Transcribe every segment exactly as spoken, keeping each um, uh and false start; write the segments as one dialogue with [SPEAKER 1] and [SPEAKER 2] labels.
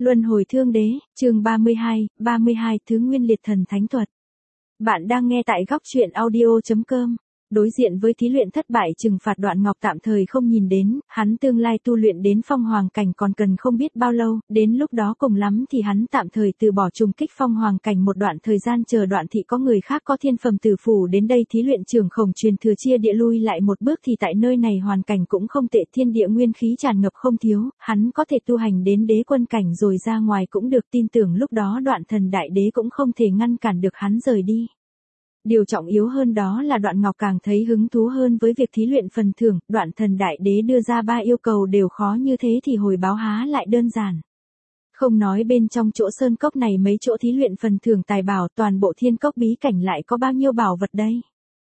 [SPEAKER 1] Luân hồi thương đế, chương ba mươi hai, ba mươi hai thứ nguyên liệt thần thánh thuật. Bạn đang nghe tại góc truyện audio chấm com. Đối diện với thí luyện thất bại trừng phạt Đoạn Ngọc tạm thời không nhìn đến, hắn tương lai tu luyện đến phong hoàng cảnh còn cần không biết bao lâu, đến lúc đó cùng lắm thì hắn tạm thời từ bỏ trùng kích phong hoàng cảnh một đoạn thời gian chờ Đoạn thị có người khác có thiên phẩm tử phủ đến đây thí luyện trưởng khổng truyền thừa chia địa lui lại một bước thì tại nơi này hoàn cảnh cũng không tệ, thiên địa nguyên khí tràn ngập không thiếu, hắn có thể tu hành đến đế quân cảnh rồi ra ngoài cũng được, tin tưởng lúc đó Đoạn thần đại đế cũng không thể ngăn cản được hắn rời đi. Điều trọng yếu hơn đó là Đoạn Ngọc càng thấy hứng thú hơn với việc thí luyện phần thưởng, Đoạn thần đại đế đưa ra ba yêu cầu đều khó như thế thì hồi báo há lại đơn giản. Không nói bên trong chỗ sơn cốc này mấy chỗ thí luyện phần thưởng tài bảo, toàn bộ thiên cốc bí cảnh lại có bao nhiêu bảo vật đây?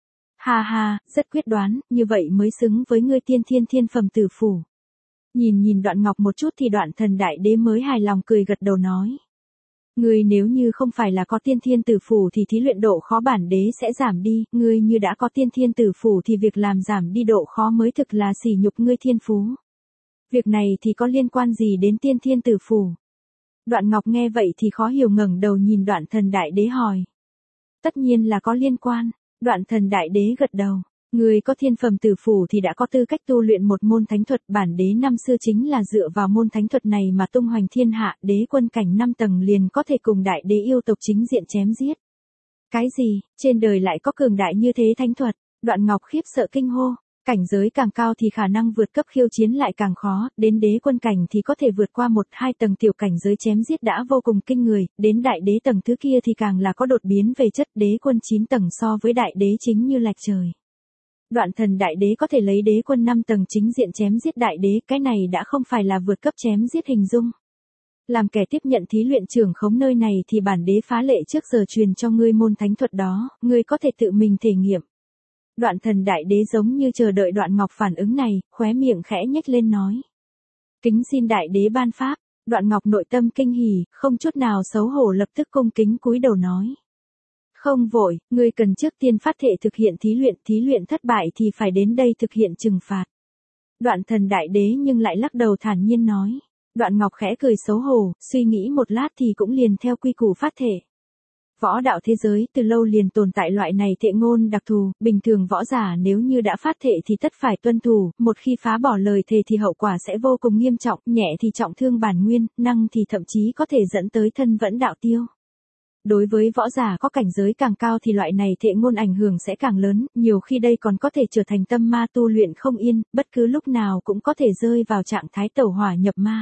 [SPEAKER 1] Ha ha, rất quyết đoán, như vậy mới xứng với ngươi tiên thiên thiên phẩm tử phủ. Nhìn nhìn Đoạn Ngọc một chút thì Đoạn thần đại đế mới hài lòng cười gật đầu nói. Ngươi nếu như không phải là có tiên thiên tử phủ thì thí luyện độ khó bản đế sẽ giảm đi, ngươi như đã có tiên thiên tử phủ thì việc làm giảm đi độ khó mới thực là sỉ nhục ngươi thiên phú. Việc này thì có liên quan gì đến tiên thiên tử phủ? Đoạn Ngọc nghe vậy thì khó hiểu ngẩng đầu nhìn Đoạn thần đại đế hỏi. Tất nhiên là có liên quan, Đoạn thần đại đế gật đầu. Người có thiên phẩm tử phủ thì đã có tư cách tu luyện một môn thánh thuật, bản đế năm xưa chính là dựa vào môn thánh thuật này mà tung hoành thiên hạ, đế quân cảnh năm tầng liền có thể cùng đại đế yêu tộc chính diện chém giết. Cái gì, trên đời lại có cường đại như thế thánh thuật? Đoạn Ngọc khiếp sợ kinh hô, cảnh giới càng cao thì khả năng vượt cấp khiêu chiến lại càng khó, đến đế quân cảnh thì có thể vượt qua một hai tầng tiểu cảnh giới chém giết đã vô cùng kinh người, đến đại đế tầng thứ kia thì càng là có đột biến về chất, đế quân chín tầng so với đại đế chính như lệch trời. Đoạn thần đại đế có thể lấy đế quân năm tầng chính diện chém giết đại đế, cái này đã không phải là vượt cấp chém giết hình dung. Làm kẻ tiếp nhận thí luyện trưởng khống nơi này thì bản đế phá lệ trước giờ truyền cho ngươi môn thánh thuật đó, ngươi có thể tự mình thể nghiệm. Đoạn thần đại đế giống như chờ đợi Đoạn Ngọc phản ứng này, khóe miệng khẽ nhếch lên nói. Kính xin đại đế ban pháp. Đoạn Ngọc nội tâm kinh hỉ, không chút nào xấu hổ lập tức cung kính cúi đầu nói. Không vội, ngươi cần trước tiên phát thệ thực hiện thí luyện, thí luyện thất bại thì phải đến đây thực hiện trừng phạt. Đoạn thần đại đế nhưng lại lắc đầu thản nhiên nói. Đoạn Ngọc khẽ cười xấu hổ, suy nghĩ một lát thì cũng liền theo quy củ phát thệ. Võ đạo thế giới từ lâu liền tồn tại loại này thệ ngôn đặc thù, bình thường võ giả nếu như đã phát thệ thì tất phải tuân thủ, một khi phá bỏ lời thề thì hậu quả sẽ vô cùng nghiêm trọng, nhẹ thì trọng thương bản nguyên, năng thì thậm chí có thể dẫn tới thân vẫn đạo tiêu. Đối với võ giả có cảnh giới càng cao thì loại này thệ ngôn ảnh hưởng sẽ càng lớn, nhiều khi đây còn có thể trở thành tâm ma tu luyện không yên, bất cứ lúc nào cũng có thể rơi vào trạng thái tẩu hỏa nhập ma.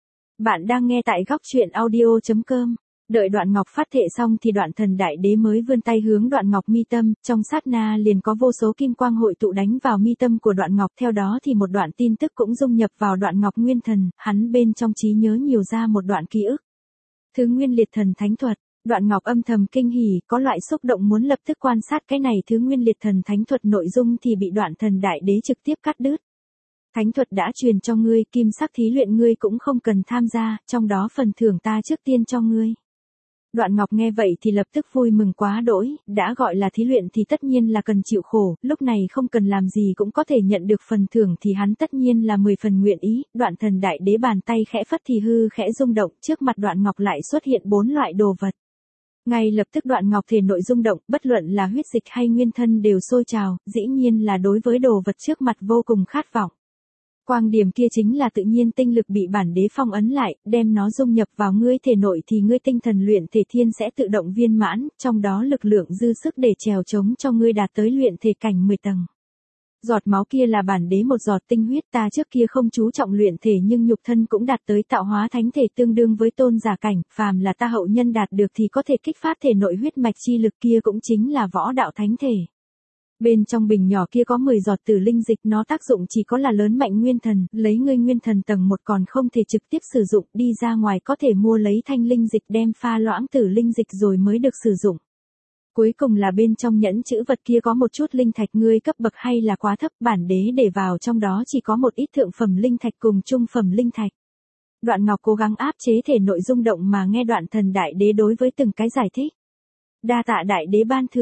[SPEAKER 1] Bạn đang nghe tại góc truyện audio chấm com. Đợi Đoạn Ngọc phát thệ xong thì Đoạn thần đại đế mới vươn tay hướng Đoạn Ngọc mi tâm, trong sát na liền có vô số kim quang hội tụ đánh vào mi tâm của Đoạn Ngọc, theo đó thì một đoạn tin tức cũng dung nhập vào Đoạn Ngọc nguyên thần, hắn bên trong trí nhớ nhiều ra một đoạn ký ức. Thứ nguyên liệt thần thánh thuật. Đoạn Ngọc âm thầm kinh hỉ, có loại xúc động muốn lập tức quan sát cái này thứ nguyên liệt thần thánh thuật nội dung thì bị Đoạn thần đại đế trực tiếp cắt đứt. Thánh thuật đã truyền cho ngươi, kim sắc thí luyện ngươi cũng không cần tham gia, trong đó phần thưởng ta trước tiên cho ngươi. Đoạn Ngọc nghe vậy thì lập tức vui mừng quá đỗi, đã gọi là thí luyện thì tất nhiên là cần chịu khổ, lúc này không cần làm gì cũng có thể nhận được phần thưởng thì hắn tất nhiên là mười phần nguyện ý. Đoạn thần đại đế bàn tay khẽ phất thì hư khẽ rung động, trước mặt Đoạn Ngọc lại xuất hiện bốn loại đồ vật. Ngay lập tức Đoạn Ngọc thể nội rung động, bất luận là huyết dịch hay nguyên thân đều sôi trào, dĩ nhiên là đối với đồ vật trước mặt vô cùng khát vọng. Quang điểm kia chính là tự nhiên tinh lực bị bản đế phong ấn lại, đem nó dung nhập vào ngươi thể nội thì ngươi tinh thần luyện thể thiên sẽ tự động viên mãn, trong đó lực lượng dư sức để trèo chống cho ngươi đạt tới luyện thể cảnh mười tầng. Giọt máu kia là bản đế một giọt tinh huyết, ta trước kia không chú trọng luyện thể nhưng nhục thân cũng đạt tới tạo hóa thánh thể tương đương với tôn giả cảnh, phàm là ta hậu nhân đạt được thì có thể kích phát thể nội huyết mạch chi lực kia cũng chính là võ đạo thánh thể. Bên trong bình nhỏ kia có mười giọt tử linh dịch, nó tác dụng chỉ có là lớn mạnh nguyên thần, lấy ngươi nguyên thần tầng một còn không thể trực tiếp sử dụng, đi ra ngoài có thể mua lấy thanh linh dịch đem pha loãng tử linh dịch rồi mới được sử dụng. Cuối cùng là bên trong nhẫn chữ vật kia có một chút linh thạch, ngươi cấp bậc hay là quá thấp, bản đế để vào trong đó chỉ có một ít thượng phẩm linh thạch cùng trung phẩm linh thạch. Đoạn Ngọc cố gắng áp chế thể nội rung động mà nghe Đoạn thần đại đế đối với từng cái giải thích. Đa tạ đại đế ban thưởng.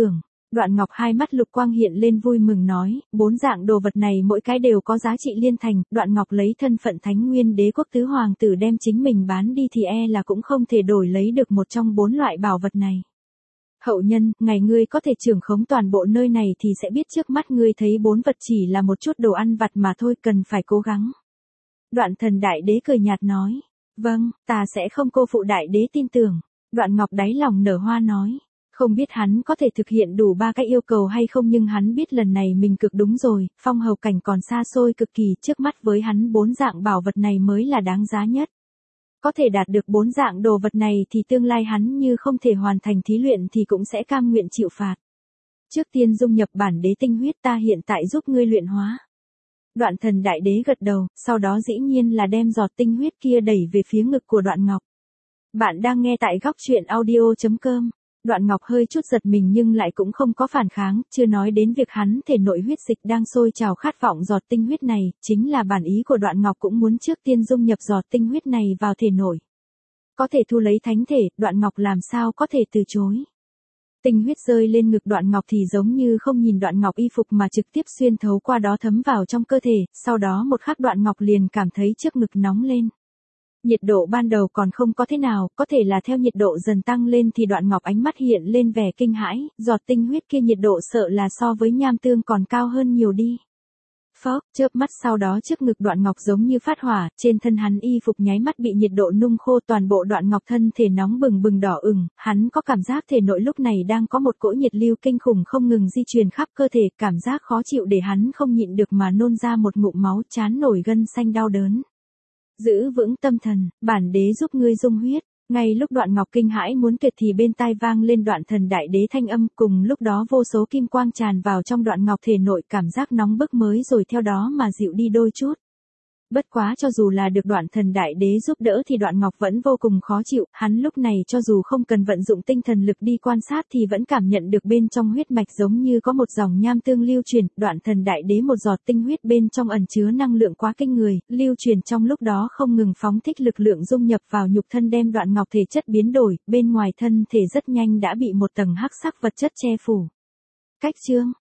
[SPEAKER 1] Đoạn Ngọc hai mắt lục quang hiện lên vui mừng nói, bốn dạng đồ vật này mỗi cái đều có giá trị liên thành, Đoạn Ngọc lấy thân phận Thánh Nguyên Đế quốc tứ hoàng tử đem chính mình bán đi thì e là cũng không thể đổi lấy được một trong bốn loại bảo vật này. Hậu nhân, ngày ngươi có thể trưởng khống toàn bộ nơi này thì sẽ biết trước mắt ngươi thấy bốn vật chỉ là một chút đồ ăn vặt mà thôi, cần phải cố gắng. Đoạn Thần Đại Đế cười nhạt nói, vâng, ta sẽ không cô phụ Đại Đế tin tưởng. Đoạn Ngọc đáy lòng nở hoa nói, không biết hắn có thể thực hiện đủ ba cái yêu cầu hay không, nhưng hắn biết lần này mình cực đúng rồi, phong hầu cảnh còn xa xôi cực kỳ, trước mắt với hắn bốn dạng bảo vật này mới là đáng giá nhất. Có thể đạt được bốn dạng đồ vật này thì tương lai hắn như không thể hoàn thành thí luyện thì cũng sẽ cam nguyện chịu phạt. Trước tiên dung nhập bản đế tinh huyết, ta hiện tại giúp ngươi luyện hóa. Đoạn Thần Đại Đế gật đầu, sau đó dĩ nhiên là đem giọt tinh huyết kia đẩy về phía ngực của Đoạn Ngọc. Bạn đang nghe tại góc truyện audio chấm com. Đoạn Ngọc hơi chút giật mình nhưng lại cũng không có phản kháng, chưa nói đến việc hắn thể nội huyết dịch đang sôi trào khát vọng giọt tinh huyết này, chính là bản ý của Đoạn Ngọc cũng muốn trước tiên dung nhập giọt tinh huyết này vào thể nội. Có thể thu lấy thánh thể, Đoạn Ngọc làm sao có thể từ chối. Tinh huyết rơi lên ngực Đoạn Ngọc thì giống như không nhìn Đoạn Ngọc y phục mà trực tiếp xuyên thấu qua đó thấm vào trong cơ thể, sau đó một khắc Đoạn Ngọc liền cảm thấy trước ngực nóng lên. Nhiệt độ ban đầu còn không có thế nào, có thể là theo nhiệt độ dần tăng lên thì Đoạn Ngọc ánh mắt hiện lên vẻ kinh hãi, giọt tinh huyết kia nhiệt độ sợ là so với nham tương còn cao hơn nhiều đi. Phốc, chớp mắt sau đó trước ngực Đoạn Ngọc giống như phát hỏa, trên thân hắn y phục nháy mắt bị nhiệt độ nung khô, toàn bộ Đoạn Ngọc thân thể nóng bừng bừng đỏ ửng, hắn có cảm giác thể nội lúc này đang có một cỗ nhiệt lưu kinh khủng không ngừng di truyền khắp cơ thể, cảm giác khó chịu để hắn không nhịn được mà nôn ra một ngụm máu, trán nổi gân xanh đau đớn. Giữ vững tâm thần, bản đế giúp ngươi dung huyết. Ngay lúc Đoạn Ngọc kinh hãi muốn tuyệt thì bên tai vang lên Đoạn Thần Đại Đế thanh âm, cùng lúc đó vô số kim quang tràn vào trong Đoạn Ngọc thể nội, cảm giác nóng bức mới rồi theo đó mà dịu đi đôi chút. Bất quá cho dù là được Đoạn Thần Đại Đế giúp đỡ thì Đoạn Ngọc vẫn vô cùng khó chịu, hắn lúc này cho dù không cần vận dụng tinh thần lực đi quan sát thì vẫn cảm nhận được bên trong huyết mạch giống như có một dòng nham tương lưu truyền, Đoạn Thần Đại Đế một giọt tinh huyết bên trong ẩn chứa năng lượng quá kinh người, lưu truyền trong lúc đó không ngừng phóng thích lực lượng dung nhập vào nhục thân đem Đoạn Ngọc thể chất biến đổi, bên ngoài thân thể rất nhanh đã bị một tầng hắc sắc vật chất che phủ. Cách chương